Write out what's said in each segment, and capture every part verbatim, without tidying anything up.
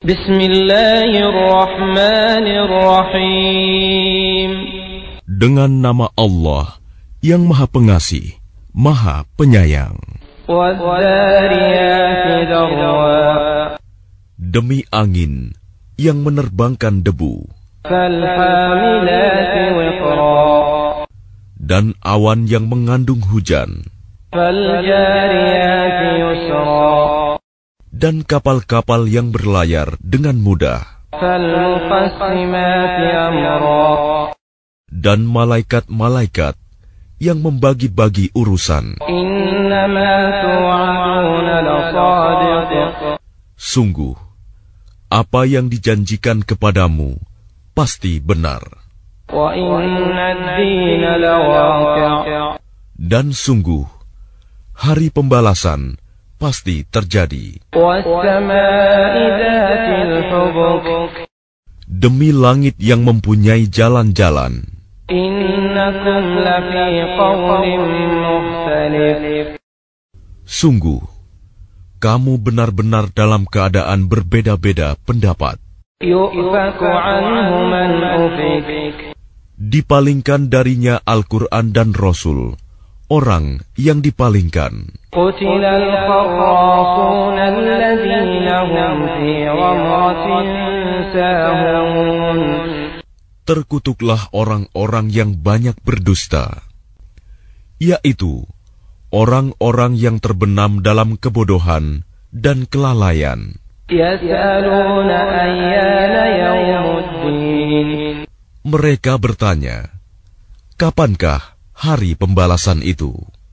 Bismillahirrahmanirrahim. Dengan nama Allah yang Maha Pengasih, Maha Penyayang. Demi angin yang menerbangkan debu, dan awan yang mengandung hujan, dan kapal-kapal yang berlayar dengan mudah, dan malaikat-malaikat yang membagi-bagi urusan. Sungguh, apa yang dijanjikan kepadamu pasti benar. Dan sungguh, hari pembalasan pasti terjadi. Demi langit yang mempunyai jalan-jalan, sungguh, kamu benar-benar dalam keadaan berbeda-beda pendapat. Dipalingkan darinya Al-Quran dan Rasul, orang yang dipalingkan. Terkutuklah orang-orang yang banyak berdusta, yaitu orang-orang yang terbenam dalam kebodohan dan kelalaian. Mereka bertanya, kapankah hari pembalasan itu?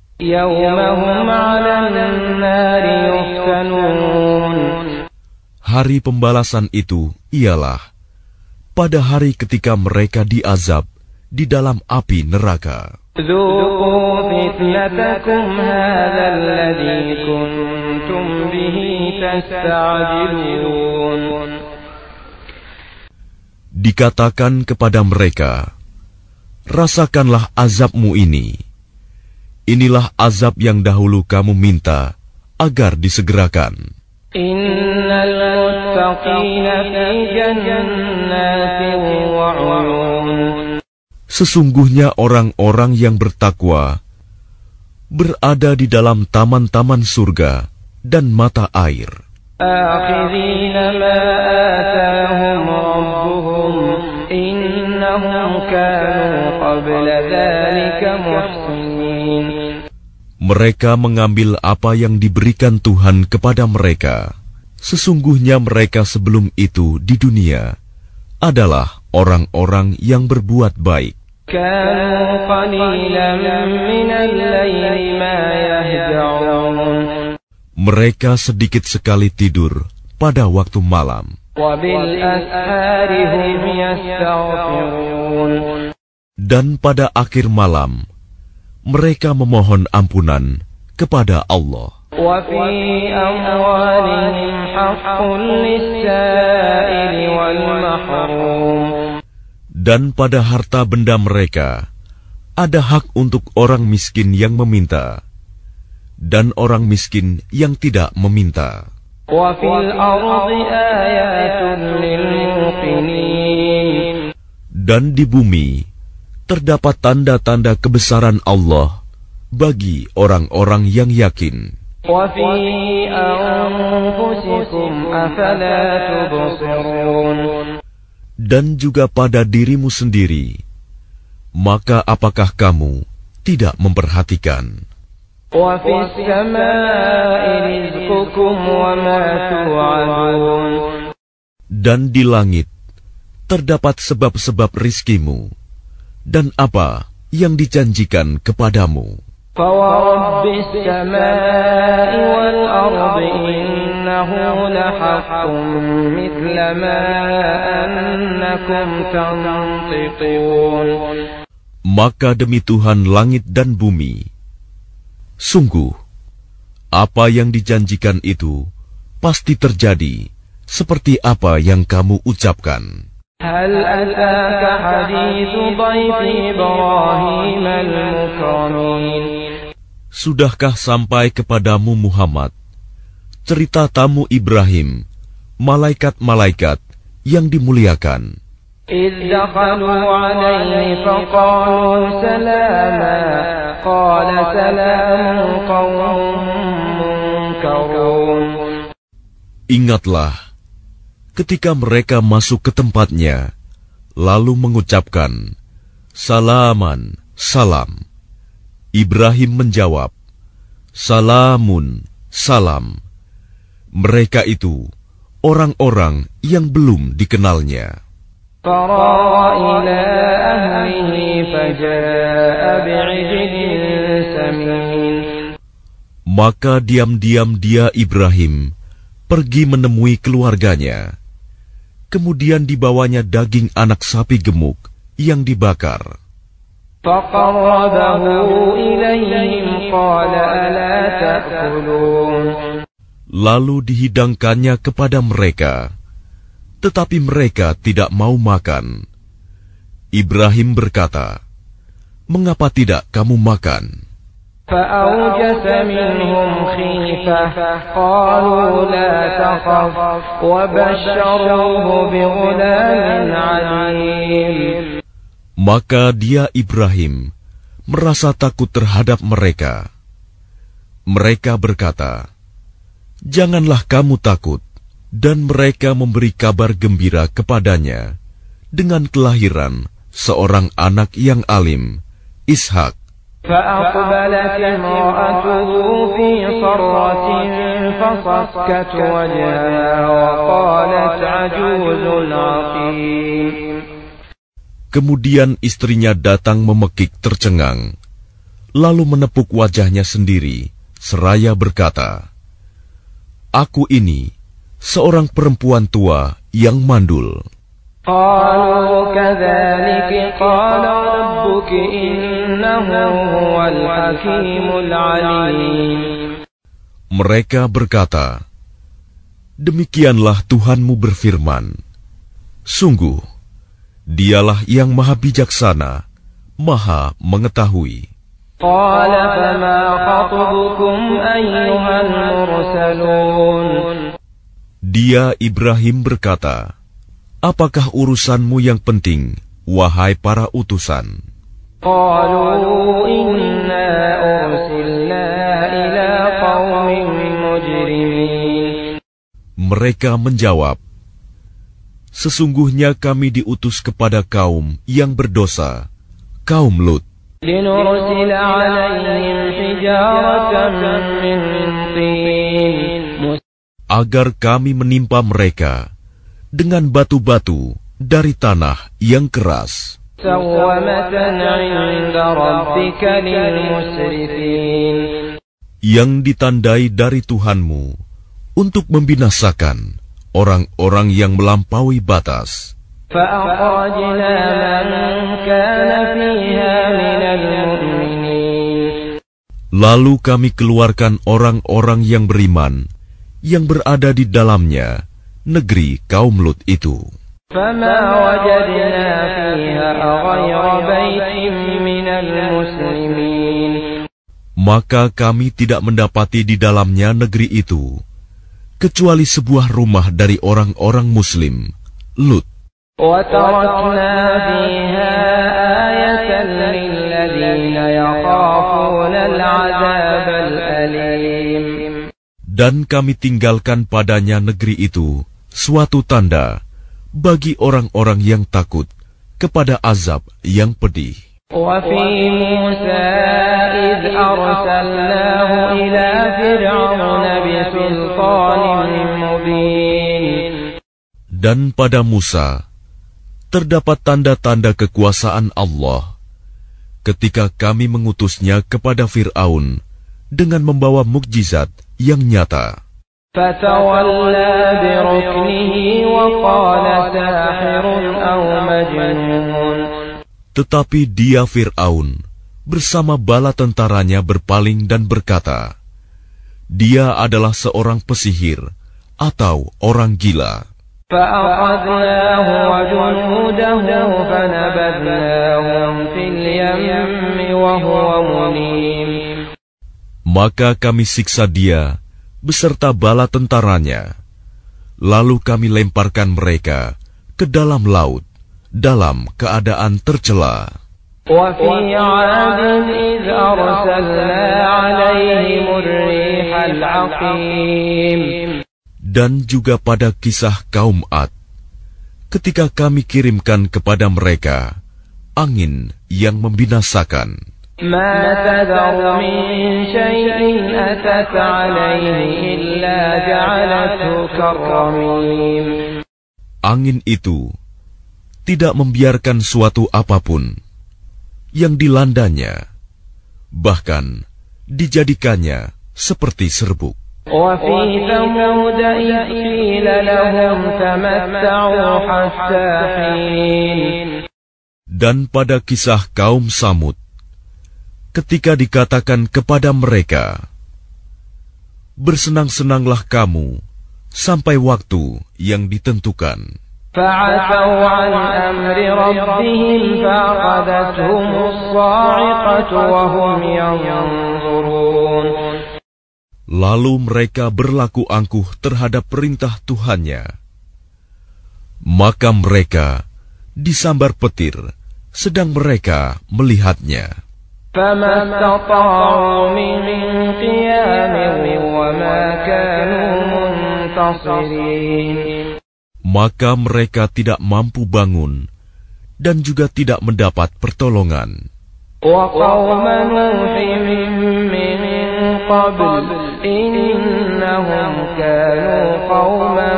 Hari pembalasan itu ialah pada hari ketika mereka diazab di dalam api neraka. Dikatakan kepada mereka, rasakanlah azabmu ini. Inilah azab yang dahulu kamu minta agar disegerakan. Sesungguhnya orang-orang yang bertakwa berada di dalam taman-taman surga dan mata air. Mereka mengambil apa yang diberikan Tuhan kepada mereka. Sesungguhnya mereka sebelum itu di dunia adalah orang-orang yang berbuat baik. Mereka sedikit sekali tidur pada waktu malam. Dan pada akhir malam, mereka memohon ampunan kepada Allah. Dan pada harta benda mereka, ada hak untuk orang miskin yang meminta, dan orang miskin yang tidak meminta. Dan di bumi terdapat tanda-tanda kebesaran Allah bagi orang-orang yang yakin. Dan juga pada dirimu sendiri, maka apakah kamu tidak memperhatikan? Dan di langit terdapat sebab-sebab rizkimu dan apa yang dijanjikan kepadamu. Maka demi Tuhan langit dan bumi, sungguh apa yang dijanjikan itu pasti terjadi seperti apa yang kamu ucapkan. هل أتاك حديث ضيف إبراهيم المكرمين. Sudahkah sampai kepadamu Muhammad cerita tamu Ibrahim, malaikat-malaikat yang dimuliakan. إذ دخلوا عليه فقالوا سلاما قال سلام قوم منكرون. Ingatlah ketika mereka masuk ke tempatnya, lalu mengucapkan, Salaman, salam. Ibrahim menjawab, Salamun, salam. Mereka itu orang-orang yang belum dikenalnya. فراغ إلى أهله فجاء بعجل سمين. Maka diam-diam dia Ibrahim pergi menemui keluarganya. Kemudian dibawanya daging anak sapi gemuk yang dibakar. فقربه إليهم قال ألا تأكلون. Lalu dihidangkannya kepada mereka, tetapi mereka tidak mau makan. Ibrahim berkata, Mengapa tidak kamu makan? فأوجس منهم خيفة قالوا لا تخف وبشروه بغلام عليم. Maka dia Ibrahim merasa takut terhadap mereka. Mereka berkata, Janganlah kamu takut. Dan mereka memberi kabar gembira kepadanya dengan kelahiran seorang anak yang alim, Ishak. فأقبلت امرأته في صرة فصكت وجهها وقالت عجوز عقيم. Kemudian istrinya datang memekik tercengang, lalu menepuk wajahnya sendiri, seraya berkata, Aku ini seorang perempuan tua yang mandul. قالوا كذلك قال ربك إنه هو الحكيم العليم. Mereka berkata, Demikianlah Tuhanmu berfirman, Sungguh, Dialah yang maha bijaksana, maha mengetahui. قال فما خطبكم أيها المرسلون. Dia Ibrahim berkata, Apakah urusanmu yang penting, wahai para utusan? قالوا إنا أرسلنا إلى قوم مجرمين. Mereka menjawab, Sesungguhnya kami diutus kepada kaum yang berdosa, kaum Lut. لنرسل عليهم حجارة من طين. Agar kami menimpa mereka dengan batu-batu dari tanah yang keras. Yang ditandai dari Tuhanmu untuk membinasakan orang-orang yang melampaui batas. Lalu kami keluarkan orang-orang yang beriman yang berada di dalamnya, negeri kaum Lut itu. Maka kami tidak mendapati di dalamnya negeri itu, kecuali sebuah rumah dari orang-orang Muslim, Lut. Dan kami tinggalkan padanya negeri itu suatu tanda bagi orang-orang yang takut kepada azab yang pedih. Dan pada Musa terdapat tanda-tanda kekuasaan Allah ketika kami mengutusnya kepada Fir'aun dengan membawa mukjizat yang nyata. Tetapi dia Fir'aun bersama bala tentaranya berpaling dan berkata, Dia adalah seorang pesihir atau orang gila. Maka kami siksa dia beserta bala tentaranya. Lalu kami lemparkan mereka ke dalam laut dalam keadaan tercela. وفي عاد إذ أرسلنا عليهم الريح العقيم. Dan juga pada kisah kaum Ad, ketika kami kirimkan kepada mereka angin yang membinasakan. ما تذر من شيء أتت عليه إلا جعلته كالرميم. Angin itu tidak membiarkan suatu apapun yang dilandanya, bahkan dijadikannya seperti serbuk. وفي ثمود إذ قيل لهم تمتعوا حتى حين. Dan pada kisah kaum Samud, ketika dikatakan kepada mereka, bersenang-senanglah kamu sampai waktu yang ditentukan. فعتوا عن أمر ربهم فأخذتهم الصاعقة وهم ينظرون. Lalu mereka berlaku angkuh terhadap perintah Tuhannya. Maka mereka disambar petir sedang mereka melihatnya. فما استطاعوا من قيام وما كانوا منتصرين. Maka mereka tidak mampu bangun dan juga tidak mendapat pertolongan. وقوم نوح من قبل إنهم كانوا قوما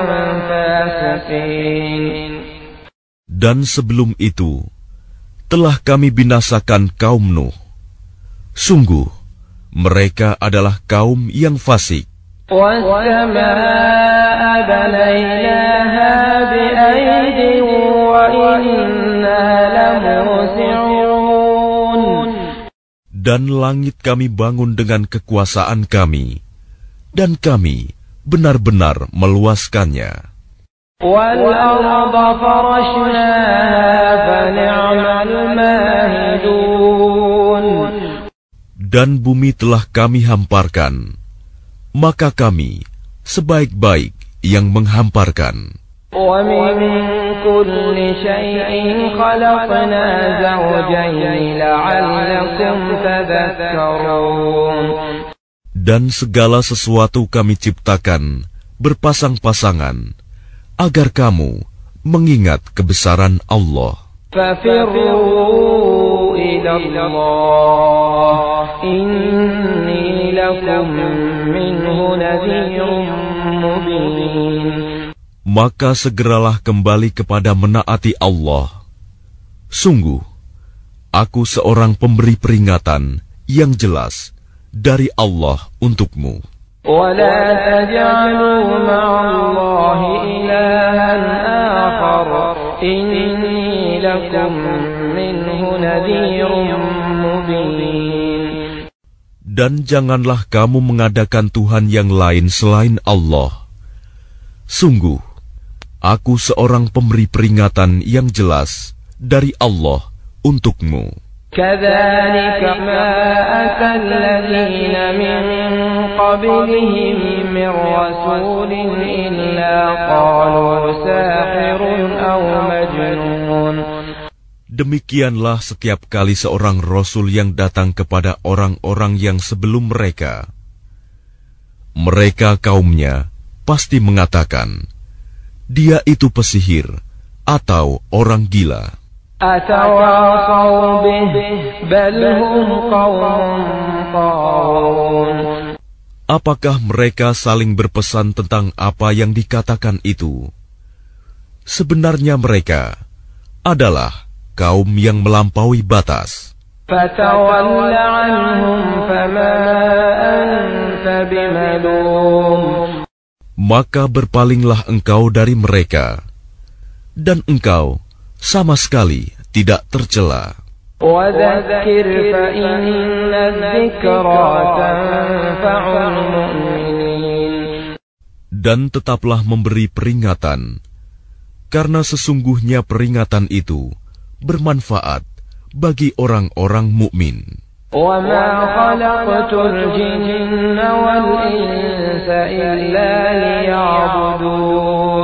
فاسقين. Dan sebelum itu telah kami binasakan kaum Nuh. Sungguh mereka adalah kaum yang fasik. وَالسَّمَاءَ بَنَيْنَاهَا بِأَيْدٍ وَإِنَّا لَمُوسِعُونَ. Dan langit kami bangun dengan kekuasaan kami, dan kami benar-benar meluaskannya. وَالْأَرْضَ فَرَشْنَاهَا فَنِعْمَ الْمَاهِدُونَ. Dan bumi telah kami hamparkan, maka kami sebaik-baik yang menghamparkan. وَمِن كُلِّ شَيْءٍ خَلَقْنَا زَوْجَيْنِ لَعَلَّكُمْ تَذَكَّرُونَ. Dan segala sesuatu kami ciptakan berpasang-pasangan, agar kamu mengingat kebesaran Allah. فَفِرُّوا إِلَى اللَّهِ إِنِّي لَكُمْ مِنْهُ نَذِيرٌ مُبِينٌ. Maka segeralah kembali kepada menaati Allah. Sungguh, aku seorang pemberi peringatan yang jelas dari Allah untukmu. وَلَا تَجْعَلُوا مَعَ اللَّهِ إِلَٰهًا آخَرَ إِنِّي لَكُمْ مِنْهُ نَذِيرٌ مُبِينٌ. Dan janganlah kamu mengadakan Tuhan yang lain selain Allah. Sungguh, aku seorang pemberi peringatan yang jelas dari Allah untukmu. كَذَلِكَ مَا أَتَى الَّذِينَ مِن قَبْلِهِم مِّن رَّسُولٍ إِلَّا قَالُوا سَاحِرٌ أَوْ مَجْنُونٌ. Demikianlah setiap kali seorang Rasul yang datang kepada orang-orang yang sebelum mereka. Mereka kaumnya pasti mengatakan, dia itu pesihir atau orang gila. أَتَوَاصَوْا بِهِ بَلْ هُمْ قَوْمٌ طَاغُونَ. Apakah mereka saling berpesan tentang apa yang dikatakan itu? Sebenarnya mereka adalah kaum yang melampaui batas. فَتَوَلَّ عَنْهُمْ فَمَا أَنْتَ بِمَلُومٍ. Maka berpalinglah engkau dari mereka, dan engkau sama sekali tidak tercela. وَذَكِّرْ فَإِنَّ الذِّكْرَى تَنفَعُ الْمُؤْمِنِينَ. Dan tetaplah memberi peringatan, karena sesungguhnya peringatan itu bermanfaat bagi orang-orang mukmin. وَمَا خَلَقْتُ الْجِنَّ وَالْإِنسَ إِلَّا لِيَعْبُدُونِ.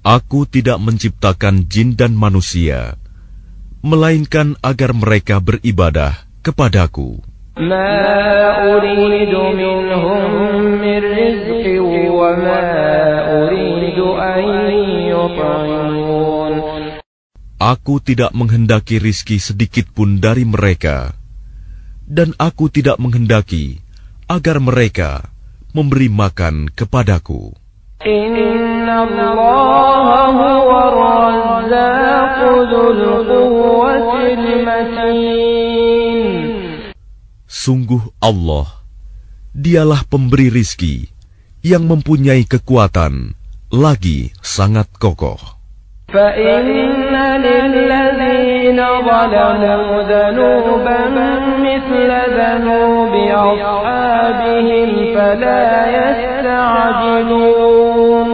Aku tidak menciptakan jin dan manusia, melainkan agar mereka beribadah kepadaku. Ma uridu minhum min rizqin wa ma uridu an yut'imun. Aku tidak menghendaki rizki sedikit pun dari mereka, dan aku tidak menghendaki agar mereka memberi makan kepadaku. Inna Allah huwa ar-razzaqu dzul quwwatil matin. Sungguh Allah, dialah pemberi rizki yang mempunyai kekuatan lagi sangat kokoh. فَإِنَّ لِلَّذِينَ ظَلَمُوا ذَنُوبًا مِثْلَ ذَنُوبِ أَصْحَابِهِمْ فَلَا يَسْتَعْجِلُونَ.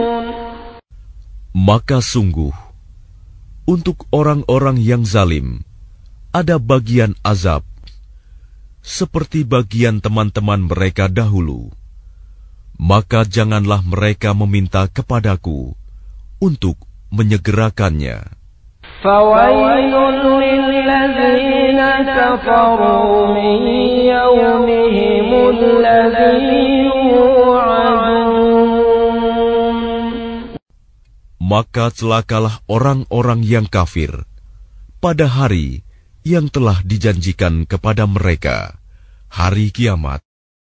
Maka sungguh, untuk orang-orang yang zalim, ada bagian azab, seperti bagian teman-teman mereka dahulu. Maka janganlah mereka meminta kepadaku untuk menyegerakannya. فَوَيْلٌ لِلَّذِينَ كَفَرُوا مِنْ يَوْمِهِمُ الَّذِي يُوعَدُونَ. Maka celakalah orang-orang yang kafir pada hari yang telah dijanjikan kepada mereka, hari kiamat.